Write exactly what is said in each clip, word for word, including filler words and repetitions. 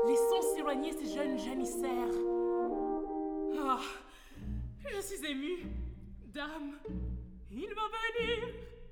Laissons s'éloigner ces jeunes janissaires. Ah, je suis émue. Dame, il va venir.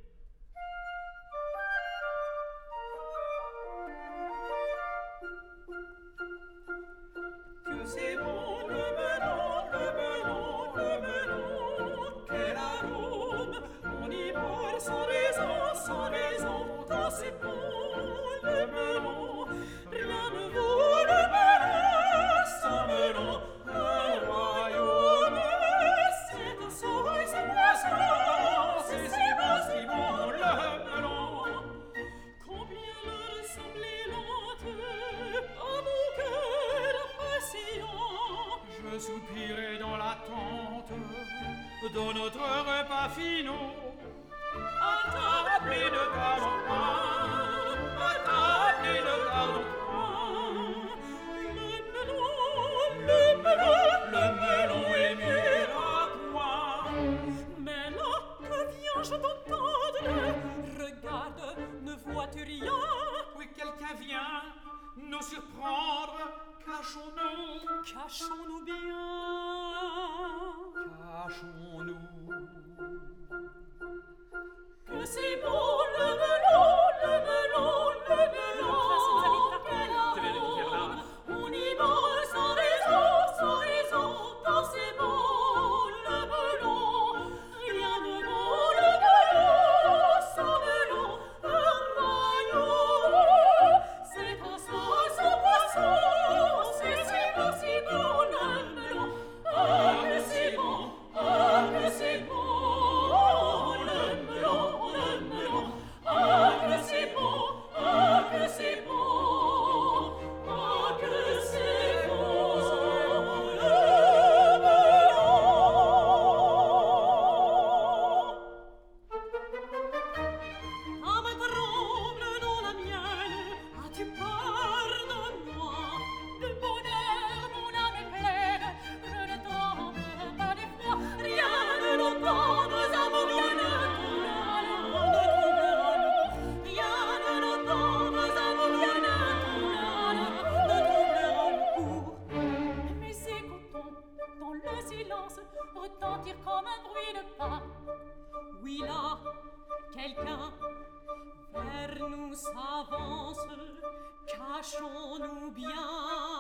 Que c'est bon le melon, le melon, le melon, quel arôme, on y boit sans raison, sans raison, quand c'est bon le melon, rien ne vaut le melon, sans melon, un royaume, c'est un soleil, c'est poisson, c'est si bon, si bon le melon. Combien le ressemblait l'entre à mon cœur impatient. Je soupirais dans l'attente de notre repas finaux. À table et ne tardons point, à table et ne tardons point. Le melon, le melon, le melon est mieux à point. Mais là, que viens-je d'entendre? Regarde, ne vois-tu rien? Oui, quelqu'un vient nous surprendre. Cachons-nous, Cachons-nous bien. cachons-nous. Que c'est beau le melon, le melon, le melon. Quel arôme, on y mange sans raison, sans raison, quand c'est bon le melon. Rien ne vaut le melon, sans melon, un maillot. C'est un sauce au poisson, c'est si bon, si bon le melon. Ah, que c'est bon, ah, que c'est bon le melon, le melon. Ah, que c'est bon, ah, que c'est bon, ah, que c'est bon le melon. Âme tremble dans la mienne, as-tu peur de moi? De bonheur, mon âme est pleine, je ne tremble pas d'effroi. Rien ne l'entendre, amour, rien ne troublera le cours, ne troublera le cours. Rien ne l'entendre, amour, rien ne troublera le, ne troublera le cours. Mais écoutons dans le silence retentir comme un bruit de pas. Oui, là, quelqu'un vers nous s'avance, cachons-nous bien.